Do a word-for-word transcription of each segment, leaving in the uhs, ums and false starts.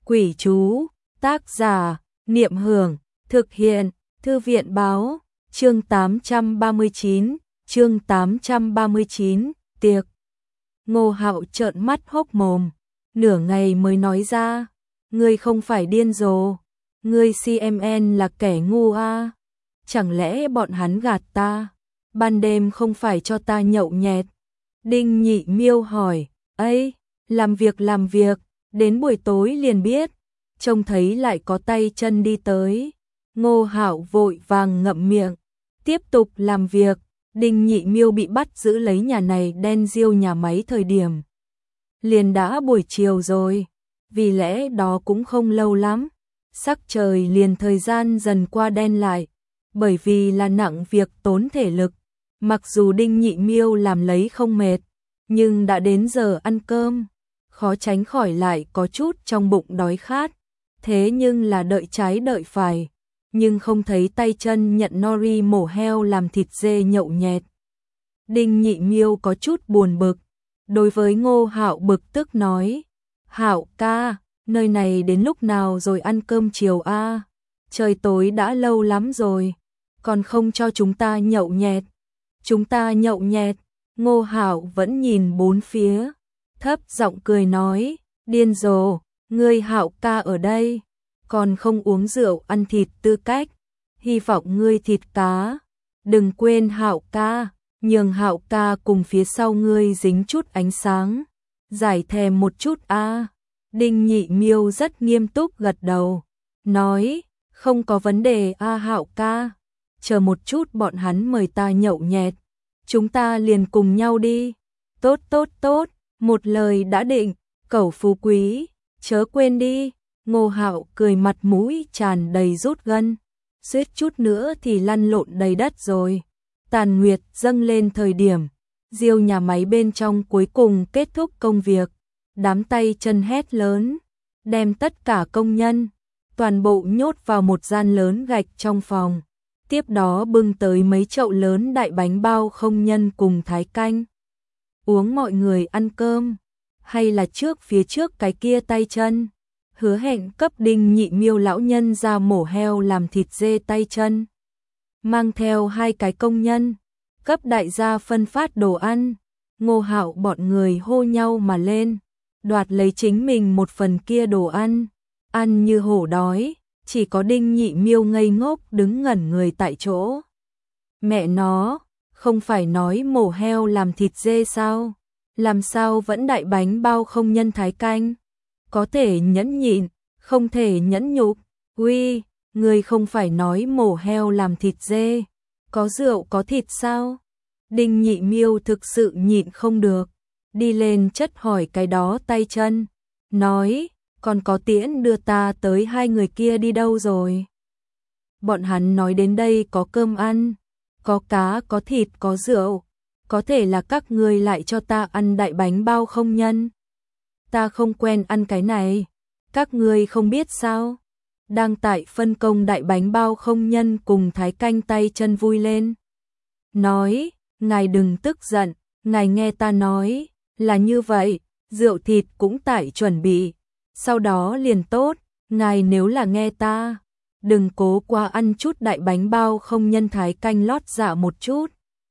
Quỷ chú, tác giả, Niệm Hưởng, thực hiện, Thư viện báo, chương tám trăm ba mươi chín, chương tám trăm ba mươi chín, tiệc. Ngô Hạo trợn mắt hốc mồm, nửa ngày mới nói ra, ngươi không phải điên rồ, ngươi xê em en là kẻ ngu à? Chẳng lẽ bọn hắn gạt ta, ban đêm không phải cho ta nhậu nhẹt? Đinh Nhị Miêu hỏi, ấy, làm việc làm việc, đến buổi tối liền biết, trông thấy lại có tay chân đi tới. Ngô Hạo vội vàng ngậm miệng, tiếp tục làm việc. Đinh Nhị Miêu bị bắt giữ lấy nhà này đen diêu nhà máy thời điểm liền đã buổi chiều rồi, vì lẽ đó cũng không lâu lắm, sắc trời liền thời gian dần qua đen lại, bởi vì là nặng việc tốn thể lực, mặc dù Đinh Nhị Miêu làm lấy không mệt, nhưng đã đến giờ ăn cơm, khó tránh khỏi lại có chút trong bụng đói khát, thế nhưng là đợi trái đợi phải, nhưng không thấy tay chân nhận nori mổ heo làm thịt dê nhậu nhẹt. Đinh Nhị Miêu có chút buồn bực, đối với Ngô Hạo bực tức nói, Hạo ca, nơi này đến lúc nào rồi ăn cơm chiều a? Trời tối đã lâu lắm rồi, còn không cho chúng ta nhậu nhẹt. Chúng ta nhậu nhẹt? Ngô Hạo vẫn nhìn bốn phía, thấp giọng cười nói, điên rồ, ngươi Hạo ca ở đây, còn không uống rượu ăn thịt tư cách, hy vọng ngươi thịt cá, đừng quên Hạo ca, nhường Hạo ca cùng phía sau ngươi dính chút ánh sáng, giải thèm một chút a. Đinh Nhị Miêu rất nghiêm túc gật đầu, nói, không có vấn đề a Hạo ca, chờ một chút bọn hắn mời ta nhậu nhẹt, chúng ta liền cùng nhau đi. Tốt tốt tốt, một lời đã định, cẩu phú quý, chớ quên đi. Ngô Hạo cười mặt mũi tràn đầy rút gân, suýt chút nữa thì lăn lộn đầy đất rồi. Tàn nguyệt dâng lên thời điểm, diêu nhà máy bên trong cuối cùng kết thúc công việc, đám tay chân hét lớn, đem tất cả công nhân, toàn bộ nhốt vào một gian lớn gạch trong phòng, tiếp đó bưng tới mấy chậu lớn đại bánh bao không nhân cùng thái canh. Uống mọi người ăn cơm, hay là trước phía trước cái kia tay chân? Hứa hẹn cấp Đinh Nhị Miêu lão nhân ra mổ heo làm thịt dê tay chân, mang theo hai cái công nhân, cấp đại gia phân phát đồ ăn. Ngô Hạo bọn người hô nhau mà lên, đoạt lấy chính mình một phần kia đồ ăn, ăn như hổ đói, chỉ có Đinh Nhị Miêu ngây ngốc đứng ngẩn người tại chỗ. Mẹ nó, không phải nói mổ heo làm thịt dê sao? Làm sao vẫn đại bánh bao không nhân thái canh? Có thể nhẫn nhịn, không thể nhẫn nhục. Uy, người không phải nói mổ heo làm thịt dê, có rượu có thịt sao? Đinh Nhị Miêu thực sự nhịn không được, đi lên chất hỏi cái đó tay chân, nói, còn có tiễn đưa ta tới hai người kia đi đâu rồi? Bọn hắn nói đến đây có cơm ăn, có cá, có thịt, có rượu, có thể là các ngươi lại cho ta ăn đại bánh bao không nhân. Ta không quen ăn cái này, các ngươi không biết sao? Đang tại phân công đại bánh bao không nhân cùng thái canh tay chân vui lên. Nói, ngài đừng tức giận, ngài nghe ta nói, là như vậy, rượu thịt cũng tại chuẩn bị, sau đó liền tốt, ngài nếu là nghe ta, đừng cố qua ăn chút đại bánh bao không nhân thái canh lót dạ một chút.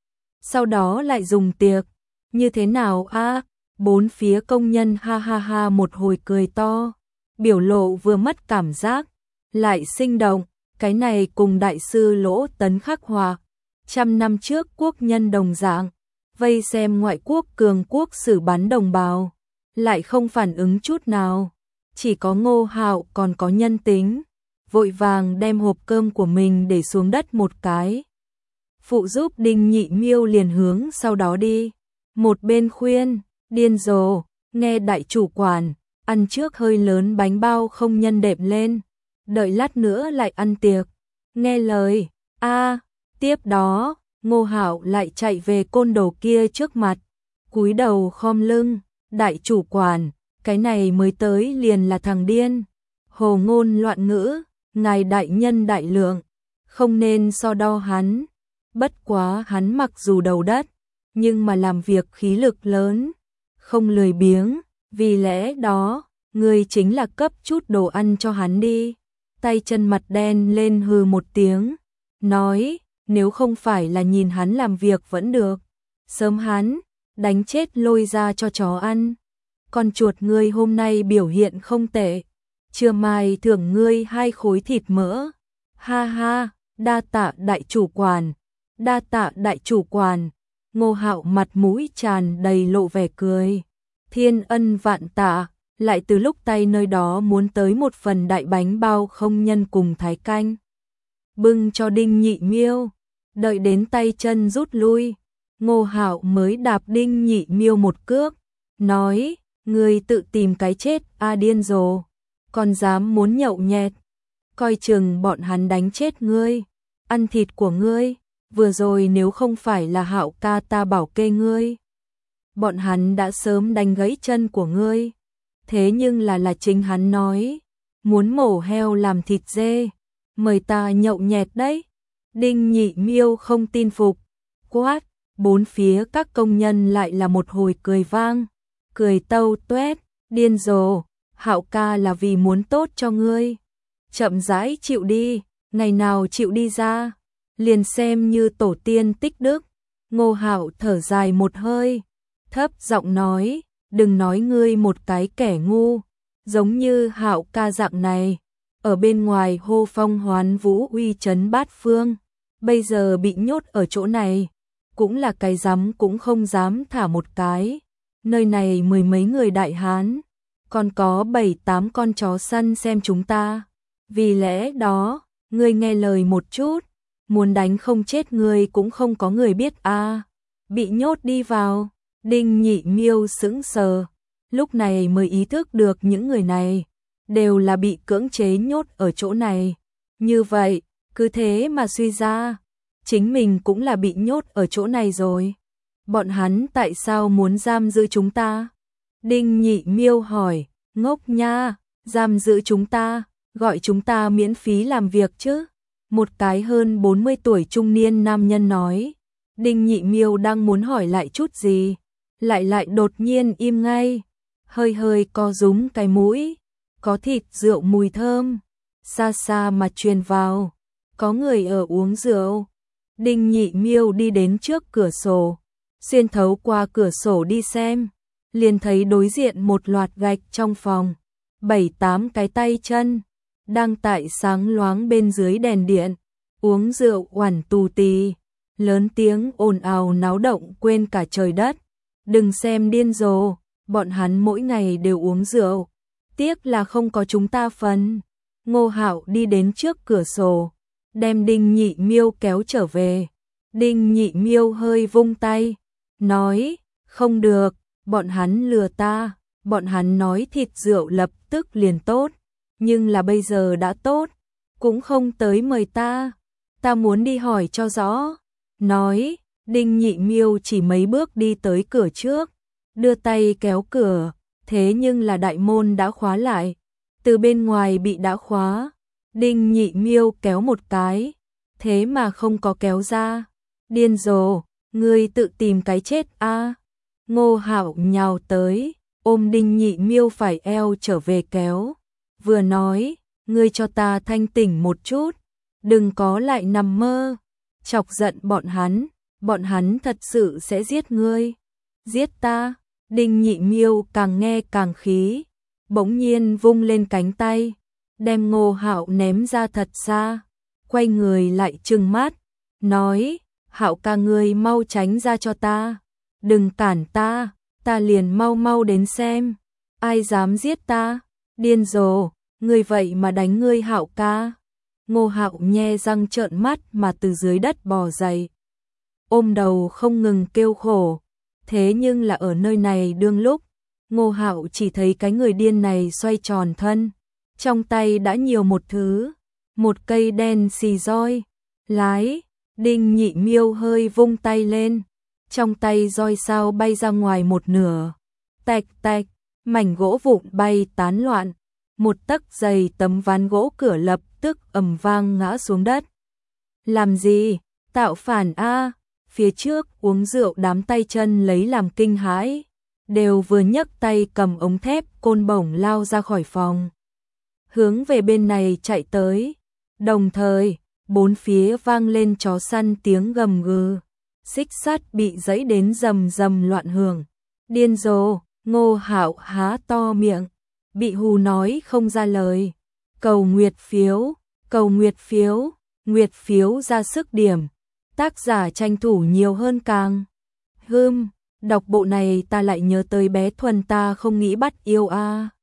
Sau đó lại dùng tiệc, như thế nào a? Bốn phía công nhân ha ha ha một hồi cười to, biểu lộ vừa mất cảm giác, lại sinh động, cái này cùng đại sư Lỗ Tấn khắc họa, trăm năm trước quốc nhân đồng dạng, vây xem ngoại quốc cường quốc xử bắn đồng bào, lại không phản ứng chút nào, chỉ có Ngô Hạo còn có nhân tính, vội vàng đem hộp cơm của mình để xuống đất một cái. Phụ giúp Đinh Nhị Miêu liền hướng sau đó đi, một bên khuyên, điên rồ, nghe đại chủ quản, ăn trước hơi lớn bánh bao không nhân đệm lên, đợi lát nữa lại ăn tiệc, nghe lời, a. Tiếp đó, Ngô Hạo lại chạy về côn đồ kia trước mặt, cúi đầu khom lưng, đại chủ quản, cái này mới tới liền là thằng điên, hồ ngôn loạn ngữ, ngài đại nhân đại lượng, không nên so đo hắn, bất quá hắn mặc dù đầu đất, nhưng mà làm việc khí lực lớn, không lười biếng, vì lẽ đó, ngươi chính là cấp chút đồ ăn cho hắn đi. Tay chân mặt đen lên hừ một tiếng, nói, nếu không phải là nhìn hắn làm việc vẫn được, sớm hắn đánh chết lôi ra cho chó ăn. Con chuột ngươi hôm nay biểu hiện không tệ, trưa mai thưởng ngươi hai khối thịt mỡ. Ha ha, đa tạ đại chủ quản, đa tạ đại chủ quản. Ngô Hạo mặt mũi tràn đầy lộ vẻ cười. Thiên ân vạn tạ, lại từ lúc tay nơi đó muốn tới một phần đại bánh bao không nhân cùng thái canh. Bưng cho Đinh Nhị Miêu, đợi đến tay chân rút lui, Ngô Hạo mới đạp Đinh Nhị Miêu một cước, nói, ngươi tự tìm cái chết a điên rồ, còn dám muốn nhậu nhẹt, coi chừng bọn hắn đánh chết ngươi, ăn thịt của ngươi, vừa rồi nếu không phải là Hạo ca ta bảo kê ngươi, bọn hắn đã sớm đánh gãy chân của ngươi. Thế nhưng là là chính hắn nói, muốn mổ heo làm thịt dê, mời ta nhậu nhẹt đấy. Đinh Nhị Miêu không tin phục, quát, bốn phía các công nhân lại là một hồi cười vang, cười tâu tuét, điên rồ, Hạo ca là vì muốn tốt cho ngươi. Chậm rãi chịu đi, ngày nào chịu đi ra, liền xem như tổ tiên tích đức. Ngô Hạo thở dài một hơi, thấp giọng nói, đừng nói ngươi một cái kẻ ngu, giống như Hạo ca dạng này, ở bên ngoài hô phong hoán vũ uy chấn bát phương, bây giờ bị nhốt ở chỗ này, cũng là cái dám cũng không dám thả một cái. Nơi này mười mấy người đại hán, còn có bảy tám con chó săn xem chúng ta. Vì lẽ đó, ngươi nghe lời một chút, muốn đánh không chết ngươi cũng không có người biết a. À, bị nhốt đi vào. Đinh Nhị Miêu sững sờ, lúc này mới ý thức được những người này đều là bị cưỡng chế nhốt ở chỗ này. Như vậy, cứ thế mà suy ra, chính mình cũng là bị nhốt ở chỗ này rồi. Bọn hắn tại sao muốn giam giữ chúng ta? Đinh Nhị Miêu hỏi, ngốc nha, giam giữ chúng ta, gọi chúng ta miễn phí làm việc chứ? Một cái hơn bốn mươi tuổi trung niên nam nhân nói. Đinh Nhị Miêu đang muốn hỏi lại chút gì, lại lại đột nhiên im ngay, hơi hơi co rúm cái mũi, có thịt rượu mùi thơm, xa xa mà truyền vào, có người ở uống rượu. Đinh Nhị Miêu đi đến trước cửa sổ, xuyên thấu qua cửa sổ đi xem, liền thấy đối diện một loạt gạch trong phòng, bảy tám cái tay chân, đang tại sáng loáng bên dưới đèn điện, uống rượu oản tù tì, lớn tiếng ồn ào náo động quên cả trời đất. Đừng xem điên rồ, bọn hắn mỗi ngày đều uống rượu, tiếc là không có chúng ta phần. Ngô Hạo đi đến trước cửa sổ, đem Đinh Nhị Miêu kéo trở về. Đinh Nhị Miêu hơi vung tay, nói, không được, bọn hắn lừa ta, bọn hắn nói thịt rượu lập tức liền tốt, nhưng là bây giờ đã tốt, cũng không tới mời ta, ta muốn đi hỏi cho rõ. Nói, Đinh Nhị Miêu chỉ mấy bước đi tới cửa trước, đưa tay kéo cửa, thế nhưng là đại môn đã khóa lại, từ bên ngoài bị đã khóa. Đinh Nhị Miêu kéo một cái, thế mà không có kéo ra. Điên rồ, ngươi tự tìm cái chết a. À. Ngô Hạo nhào tới, ôm Đinh Nhị Miêu phải eo trở về kéo, vừa nói, ngươi cho ta thanh tỉnh một chút, đừng có lại nằm mơ, chọc giận bọn hắn. Bọn hắn thật sự sẽ giết ngươi. Giết ta? Đinh Nhị Miêu càng nghe càng khí, bỗng nhiên vung lên cánh tay, đem Ngô Hạo ném ra thật xa, quay người lại trừng mắt, nói, Hạo ca ngươi mau tránh ra cho ta, đừng cản ta, ta liền mau mau đến xem, ai dám giết ta, điên rồ, ngươi vậy mà đánh ngươi Hạo ca. Ngô Hạo nhe răng trợn mắt mà từ dưới đất bò dậy, ôm đầu không ngừng kêu khổ. Thế nhưng là ở nơi này đương lúc, Ngô Hạo chỉ thấy cái người điên này xoay tròn thân, trong tay đã nhiều một thứ, một cây đen xì roi, lái. Đinh Nhị Miêu hơi vung tay lên, trong tay roi sao bay ra ngoài một nửa, tạch tạch, mảnh gỗ vụn bay tán loạn, một tấc dày tấm ván gỗ cửa lập tức ầm vang ngã xuống đất. Làm gì? Tạo phản a! Phía trước uống rượu đám tay chân lấy làm kinh hãi, đều vừa nhấc tay cầm ống thép côn bổng lao ra khỏi phòng. Hướng về bên này chạy tới. Đồng thời, bốn phía vang lên chó săn tiếng gầm gừ. Xích sắt bị giẫy đến rầm rầm loạn hưởng. Điên rồ, Ngô Hạo há to miệng, bị hù nói không ra lời. Cầu nguyệt phiếu, cầu nguyệt phiếu, nguyệt phiếu ra sức điểm. Tác giả tranh thủ nhiều hơn càng. Hưm, đọc bộ này ta lại nhớ tới bé Thuần ta không nghĩ bắt yêu a. À.